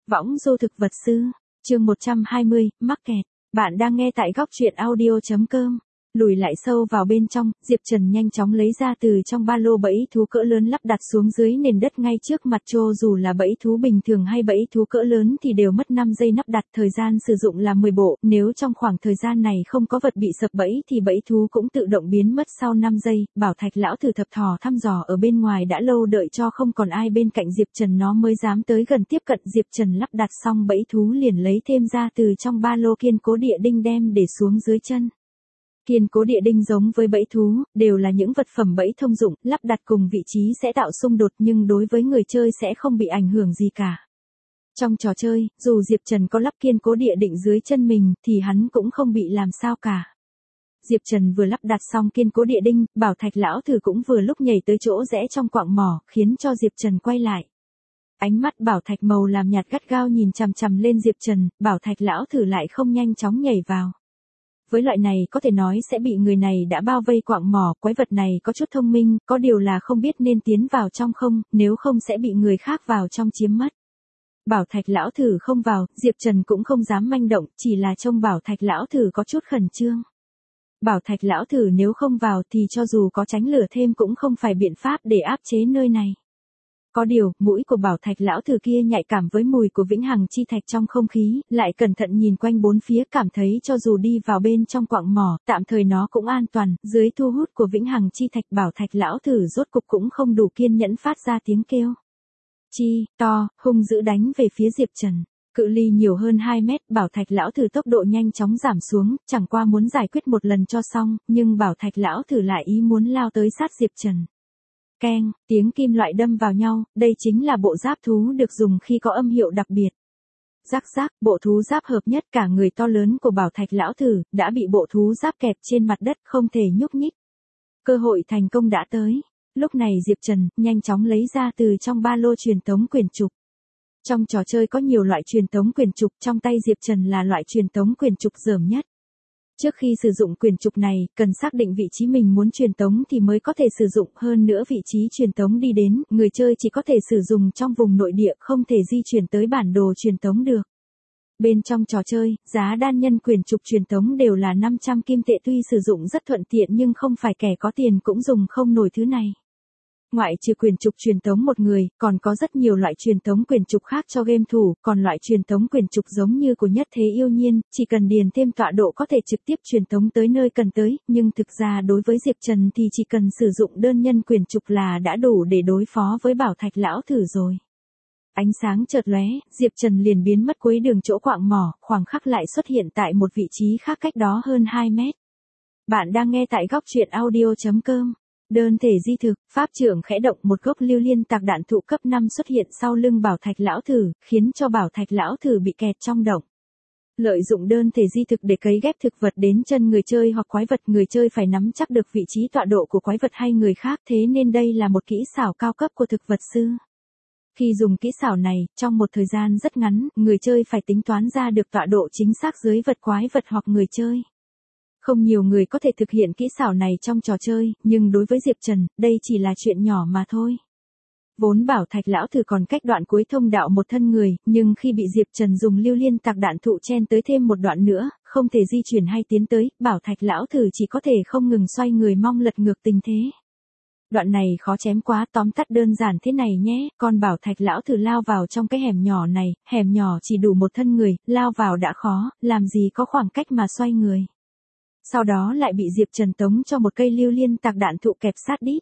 Võng du thực vật sư, chương 120, mắc kẹt. Bạn đang nghe tại góc truyện audio.com. Lùi lại sâu vào bên trong, Diệp Trần nhanh chóng lấy ra từ trong ba lô bẫy thú cỡ lớn lắp đặt xuống dưới nền đất ngay trước mặt. Cho dù là bẫy thú bình thường hay bẫy thú cỡ lớn thì đều mất 5 giây lắp đặt, thời gian sử dụng là 10 bộ. Nếu trong khoảng thời gian này không có vật bị sập bẫy thì bẫy thú cũng tự động biến mất sau 5 giây. Bảo Thạch lão thử thập thò thăm dò ở bên ngoài đã lâu, đợi cho không còn ai bên cạnh Diệp Trần nó mới dám tới gần tiếp cận. Diệp Trần lắp đặt xong bẫy thú liền lấy thêm ra từ trong ba lô kiên cố địa đinh đem để xuống dưới chân. Kiên cố địa đinh giống với bẫy thú, đều là những vật phẩm bẫy thông dụng, lắp đặt cùng vị trí sẽ tạo xung đột nhưng đối với người chơi sẽ không bị ảnh hưởng gì cả. Trong trò chơi, dù Diệp Trần có lắp kiên cố địa định dưới chân mình thì hắn cũng không bị làm sao cả. Diệp Trần vừa lắp đặt xong kiên cố địa đinh, Bảo Thạch lão thử cũng vừa lúc nhảy tới chỗ rẽ trong quặng mỏ, khiến cho Diệp Trần quay lại. Ánh mắt Bảo Thạch màu làm nhạt gắt gao nhìn chằm chằm lên Diệp Trần, Bảo Thạch lão thử lại không nhanh chóng nhảy vào. Với loại này có thể nói sẽ bị người này đã bao vây quặng mỏ, quái vật này có chút thông minh, có điều là không biết nên tiến vào trong không, nếu không sẽ bị người khác vào trong chiếm mất. Bảo Thạch lão thử không vào, Diệp Trần cũng không dám manh động, chỉ là trông Bảo Thạch lão thử có chút khẩn trương. Bảo Thạch lão thử nếu không vào thì cho dù có tránh lửa thêm cũng không phải biện pháp để áp chế nơi này. Có điều, mũi của Bảo Thạch lão thử kia nhạy cảm với mùi của vĩnh hằng chi thạch trong không khí, lại cẩn thận nhìn quanh bốn phía, cảm thấy cho dù đi vào bên trong quặng mỏ, tạm thời nó cũng an toàn. Dưới thu hút của vĩnh hằng chi thạch, Bảo Thạch lão thử rốt cục cũng không đủ kiên nhẫn phát ra tiếng kêu chi to, hung dữ đánh về phía Diệp Trần. Cự ly nhiều hơn 2 mét, Bảo Thạch lão thử tốc độ nhanh chóng giảm xuống, chẳng qua muốn giải quyết một lần cho xong, nhưng Bảo Thạch lão thử lại ý muốn lao tới sát Diệp Trần. Keng, tiếng kim loại đâm vào nhau, đây chính là bộ giáp thú được dùng khi có âm hiệu đặc biệt. Rắc rắc, bộ thú giáp hợp nhất, cả người to lớn của Bảo Thạch lão thử đã bị bộ thú giáp kẹp trên mặt đất, không thể nhúc nhích. Cơ hội thành công đã tới. Lúc này Diệp Trần nhanh chóng lấy ra từ trong ba lô truyền tống quyển trục. Trong trò chơi có nhiều loại truyền tống quyển trục, trong tay Diệp Trần là loại truyền tống quyển trục dởm nhất. Trước khi sử dụng quyển trục này, cần xác định vị trí mình muốn truyền tống thì mới có thể sử dụng, hơn nữa vị trí truyền tống đi đến, người chơi chỉ có thể sử dụng trong vùng nội địa, không thể di chuyển tới bản đồ truyền tống được. Bên trong trò chơi, giá đan nhân quyển trục truyền tống đều là 500 kim tệ, tuy sử dụng rất thuận tiện nhưng không phải kẻ có tiền cũng dùng không nổi thứ này. Ngoại trừ quyển trục truyền tống một người, còn có rất nhiều loại truyền tống quyển trục khác cho game thủ, còn loại truyền tống quyển trục giống như của Nhất Thế Yêu Nhiên, chỉ cần điền thêm tọa độ có thể trực tiếp truyền tống tới nơi cần tới, nhưng thực ra đối với Diệp Trần thì chỉ cần sử dụng đơn nhân quyển trục là đã đủ để đối phó với Bảo Thạch lão thử rồi. Ánh sáng chợt lóe, Diệp Trần liền biến mất cuối đường chỗ quặng mỏ, khoảng khắc lại xuất hiện tại một vị trí khác cách đó hơn 2 mét. Bạn đang nghe tại góc truyện audio.com. Đơn thể di thực, pháp trưởng khẽ động, một gốc lưu liên tạc đạn thụ cấp 5 xuất hiện sau lưng Bảo Thạch lão thử, khiến cho Bảo Thạch lão thử bị kẹt trong động. Lợi dụng đơn thể di thực để cấy ghép thực vật đến chân người chơi hoặc quái vật, người chơi phải nắm chắc được vị trí tọa độ của quái vật hay người khác, thế nên đây là một kỹ xảo cao cấp của thực vật sư. Khi dùng kỹ xảo này, trong một thời gian rất ngắn, người chơi phải tính toán ra được tọa độ chính xác dưới vật quái vật hoặc người chơi. Không nhiều người có thể thực hiện kỹ xảo này trong trò chơi, nhưng đối với Diệp Trần, đây chỉ là chuyện nhỏ mà thôi. Vốn Bảo Thạch lão thử còn cách đoạn cuối thông đạo một thân người, nhưng khi bị Diệp Trần dùng lưu liên tạc đạn thụ chen tới thêm một đoạn nữa, không thể di chuyển hay tiến tới, Bảo Thạch lão thử chỉ có thể không ngừng xoay người mong lật ngược tình thế. Đoạn này khó chém quá, tóm tắt đơn giản thế này nhé, con Bảo Thạch lão thử lao vào trong cái hẻm nhỏ này, hẻm nhỏ chỉ đủ một thân người, lao vào đã khó, làm gì có khoảng cách mà xoay người. Sau đó lại bị Diệp Trần tống cho một cây lưu liên tạc đạn thụ kẹp sát đít.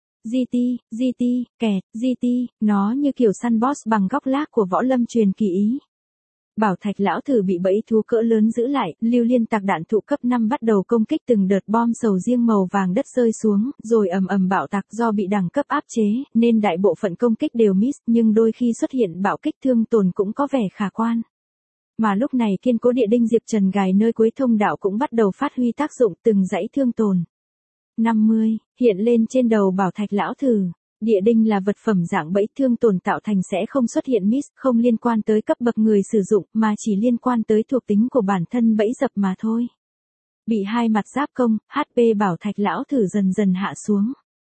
GT, kẹt, GT, nó như kiểu săn boss bằng góc lác của võ lâm truyền kỳ ý. Bảo Thạch lão thử bị bẫy thú cỡ lớn giữ lại, lưu liên tạc đạn thụ cấp 5 bắt đầu công kích, từng đợt bom sầu riêng màu vàng đất rơi xuống, rồi ầm ầm bạo tạc. Do bị đẳng cấp áp chế, nên đại bộ phận công kích đều miss, nhưng đôi khi xuất hiện bạo kích thương tổn cũng có vẻ khả quan. Mà lúc này kiên cố địa đinh Diệp Trần gài nơi cuối thông đạo cũng bắt đầu phát huy tác dụng, từng dãy thương tổn 50 hiện lên trên đầu Bảo Thạch lão thử. Địa đinh là vật phẩm dạng bẫy, thương tổn tạo thành sẽ không xuất hiện miss, không liên quan tới cấp bậc người sử dụng, mà chỉ liên quan tới thuộc tính của bản thân bẫy dập mà thôi. Bị hai mặt giáp công, HP Bảo Thạch lão thử dần dần hạ xuống.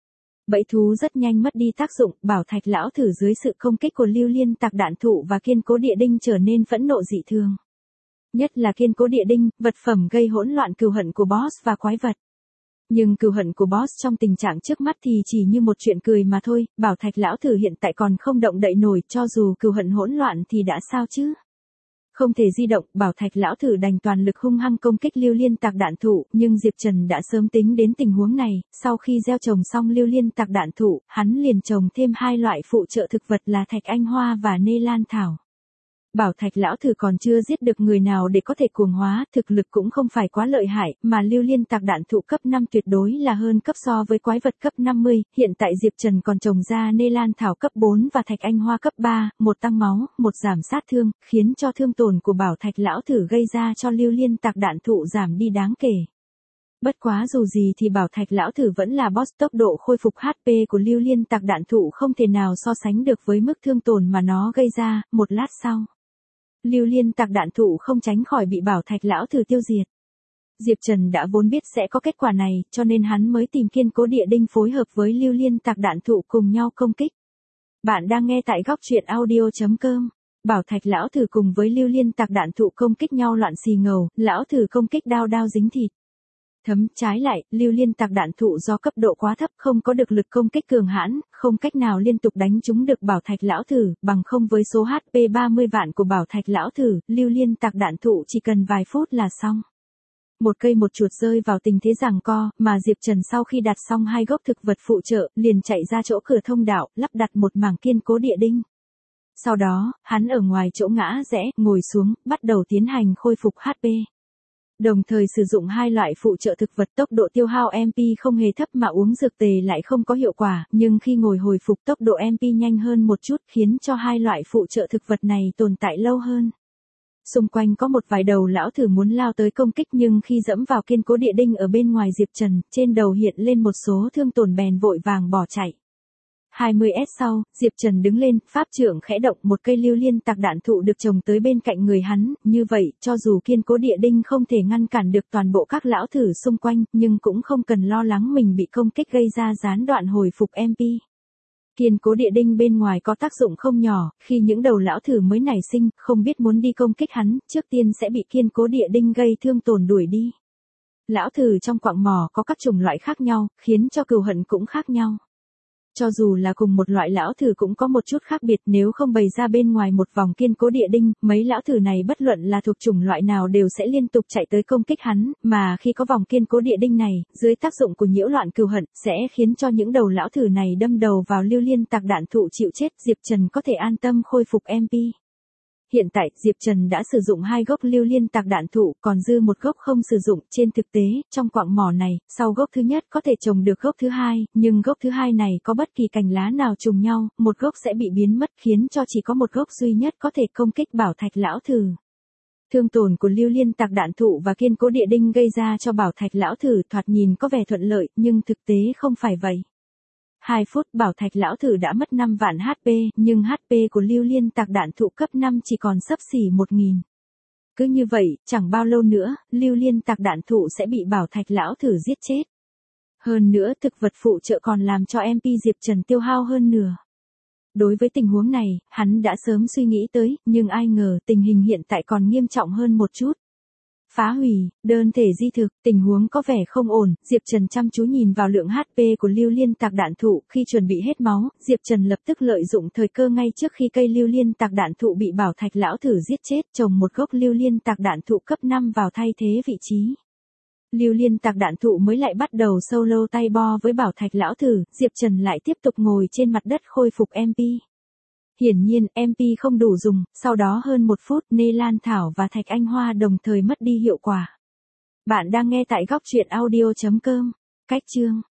Bẫy thú rất nhanh mất đi tác dụng, Bảo Thạch lão thử dưới sự công kích của Lưu Liên Tạc Đạn Thụ và Kiên Cố Địa Đinh trở nên phẫn nộ dị thường. Nhất là Kiên Cố Địa Đinh, vật phẩm gây hỗn loạn cừu hận của boss và quái vật. Nhưng cừu hận của boss trong tình trạng trước mắt thì chỉ như một chuyện cười mà thôi, Bảo Thạch lão thử hiện tại còn không động đậy nổi, cho dù cừu hận hỗn loạn thì đã sao chứ? Không thể di động, Bảo Thạch lão thử đành toàn lực hung hăng công kích Lưu Liên Tạc Đạn Thụ, nhưng Diệp Trần đã sớm tính đến tình huống này, sau khi gieo trồng xong Lưu Liên Tạc Đạn Thụ, hắn liền trồng thêm hai loại phụ trợ thực vật là Thạch Anh Hoa và Nê Lan Thảo. Bảo Thạch lão thử còn chưa giết được người nào để có thể cuồng hóa, thực lực cũng không phải quá lợi hại, mà Lưu Liên Tạc Đạn Thụ cấp 5 tuyệt đối là hơn cấp so với quái vật cấp 50, hiện tại Diệp Trần còn trồng ra Nê Lan Thảo cấp 4 và Thạch Anh Hoa cấp 3, một tăng máu, một giảm sát thương, khiến cho thương tổn của Bảo Thạch lão thử gây ra cho Lưu Liên Tạc Đạn Thụ giảm đi đáng kể. Bất quá dù gì thì Bảo Thạch lão thử vẫn là boss, tốc độ khôi phục HP của Lưu Liên Tạc Đạn Thụ không thể nào so sánh được với mức thương tổn mà nó gây ra, một lát sau. Lưu Liên Tạc Đạn Thụ không tránh khỏi bị Bảo Thạch lão thử tiêu diệt. Diệp Trần đã vốn biết sẽ có kết quả này, cho nên hắn mới tìm Kiên Cố Địa Đinh phối hợp với Lưu Liên Tạc Đạn Thụ cùng nhau công kích. Bạn đang nghe tại góc truyện audio.com. Bảo Thạch lão thử cùng với Lưu Liên Tạc Đạn Thụ công kích nhau loạn xì ngầu, lão thử công kích đao đao dính thịt. Trái lại, Lưu Liên Tạc Đạn Thụ do cấp độ quá thấp không có được lực công kích cường hãn, không cách nào liên tục đánh trúng được Bảo Thạch lão thử, bằng không với số HP 30 vạn của Bảo Thạch lão thử, Lưu Liên Tạc Đạn Thụ chỉ cần vài phút là xong. Một cây một chuột rơi vào tình thế giằng co, mà Diệp Trần sau khi đặt xong hai gốc thực vật phụ trợ, liền chạy ra chỗ cửa thông đạo, lắp đặt một mảng Kiên Cố Địa Đinh. Sau đó, hắn ở ngoài chỗ ngã rẽ, ngồi xuống, bắt đầu tiến hành khôi phục HP. Đồng thời sử dụng hai loại phụ trợ thực vật, tốc độ tiêu hao MP không hề thấp mà uống dược tề lại không có hiệu quả, nhưng khi ngồi hồi phục tốc độ MP nhanh hơn một chút khiến cho hai loại phụ trợ thực vật này tồn tại lâu hơn. Xung quanh có một vài đầu lão thử muốn lao tới công kích nhưng khi dẫm vào Kiên Cố Địa Đinh ở bên ngoài Diệp Trần, trên đầu hiện lên một số thương tổn bèn vội vàng bỏ chạy. 20s sau, Diệp Trần đứng lên, pháp trượng khẽ động, một cây Lưu Liên Tạc Đạn Thụ được trồng tới bên cạnh người hắn, như vậy, cho dù Kiên Cố Địa Đinh không thể ngăn cản được toàn bộ các lão thử xung quanh, nhưng cũng không cần lo lắng mình bị công kích gây ra gián đoạn hồi phục MP. Kiên Cố Địa Đinh bên ngoài có tác dụng không nhỏ, khi những đầu lão thử mới nảy sinh, không biết muốn đi công kích hắn, trước tiên sẽ bị Kiên Cố Địa Đinh gây thương tổn đuổi đi. Lão thử trong quặng mỏ có các chủng loại khác nhau, khiến cho cừu hận cũng khác nhau. Cho dù là cùng một loại lão thử cũng có một chút khác biệt, nếu không bày ra bên ngoài một vòng Kiên Cố Địa Đinh, mấy lão thử này bất luận là thuộc chủng loại nào đều sẽ liên tục chạy tới công kích hắn, mà khi có vòng Kiên Cố Địa Đinh này, dưới tác dụng của nhiễu loạn cừu hận, sẽ khiến cho những đầu lão thử này đâm đầu vào Lưu Liên Tạc Đạn Thụ chịu chết, Diệp Trần có thể an tâm khôi phục MP. Hiện tại, Diệp Trần đã sử dụng hai gốc Lưu Liên Tạc Đạn Thụ, còn dư một gốc không sử dụng. Trên thực tế, trong quặng mỏ này, sau gốc thứ nhất có thể trồng được gốc thứ hai, nhưng gốc thứ hai này có bất kỳ cành lá nào trùng nhau, một gốc sẽ bị biến mất, khiến cho chỉ có một gốc duy nhất có thể công kích Bảo Thạch lão thử. Thương tổn của Lưu Liên Tạc Đạn Thụ và Kiên Cố Địa Đinh gây ra cho Bảo Thạch lão thử thoạt nhìn có vẻ thuận lợi, nhưng thực tế không phải vậy. 2 phút Bảo Thạch lão thử đã mất 5 vạn HP, nhưng HP của Lưu Liên Tạc Đạn Thụ cấp 5 chỉ còn xấp xỉ 1000. Cứ như vậy, chẳng bao lâu nữa, Lưu Liên Tạc Đạn Thụ sẽ bị Bảo Thạch lão thử giết chết. Hơn nữa, thực vật phụ trợ còn làm cho MP Diệp Trần tiêu hao hơn nửa. Đối với tình huống này, hắn đã sớm suy nghĩ tới, nhưng ai ngờ tình hình hiện tại còn nghiêm trọng hơn một chút. Phá hủy, đơn thể di thực, tình huống có vẻ không ổn, Diệp Trần chăm chú nhìn vào lượng HP của Lưu Liên Tạc Đạn Thụ, khi chuẩn bị hết máu, Diệp Trần lập tức lợi dụng thời cơ ngay trước khi cây Lưu Liên Tạc Đạn Thụ bị Bảo Thạch lão thử giết chết, trồng một gốc Lưu Liên Tạc Đạn Thụ cấp 5 vào thay thế vị trí. Lưu Liên Tạc Đạn Thụ mới lại bắt đầu solo tay bo với Bảo Thạch lão thử, Diệp Trần lại tiếp tục ngồi trên mặt đất khôi phục MP. Hiển nhiên, MP không đủ dùng, sau đó hơn 1 phút, Nê Lan Thảo và Thạch Anh Hoa đồng thời mất đi hiệu quả. Bạn đang nghe tại góc truyện audio.com. Cách chương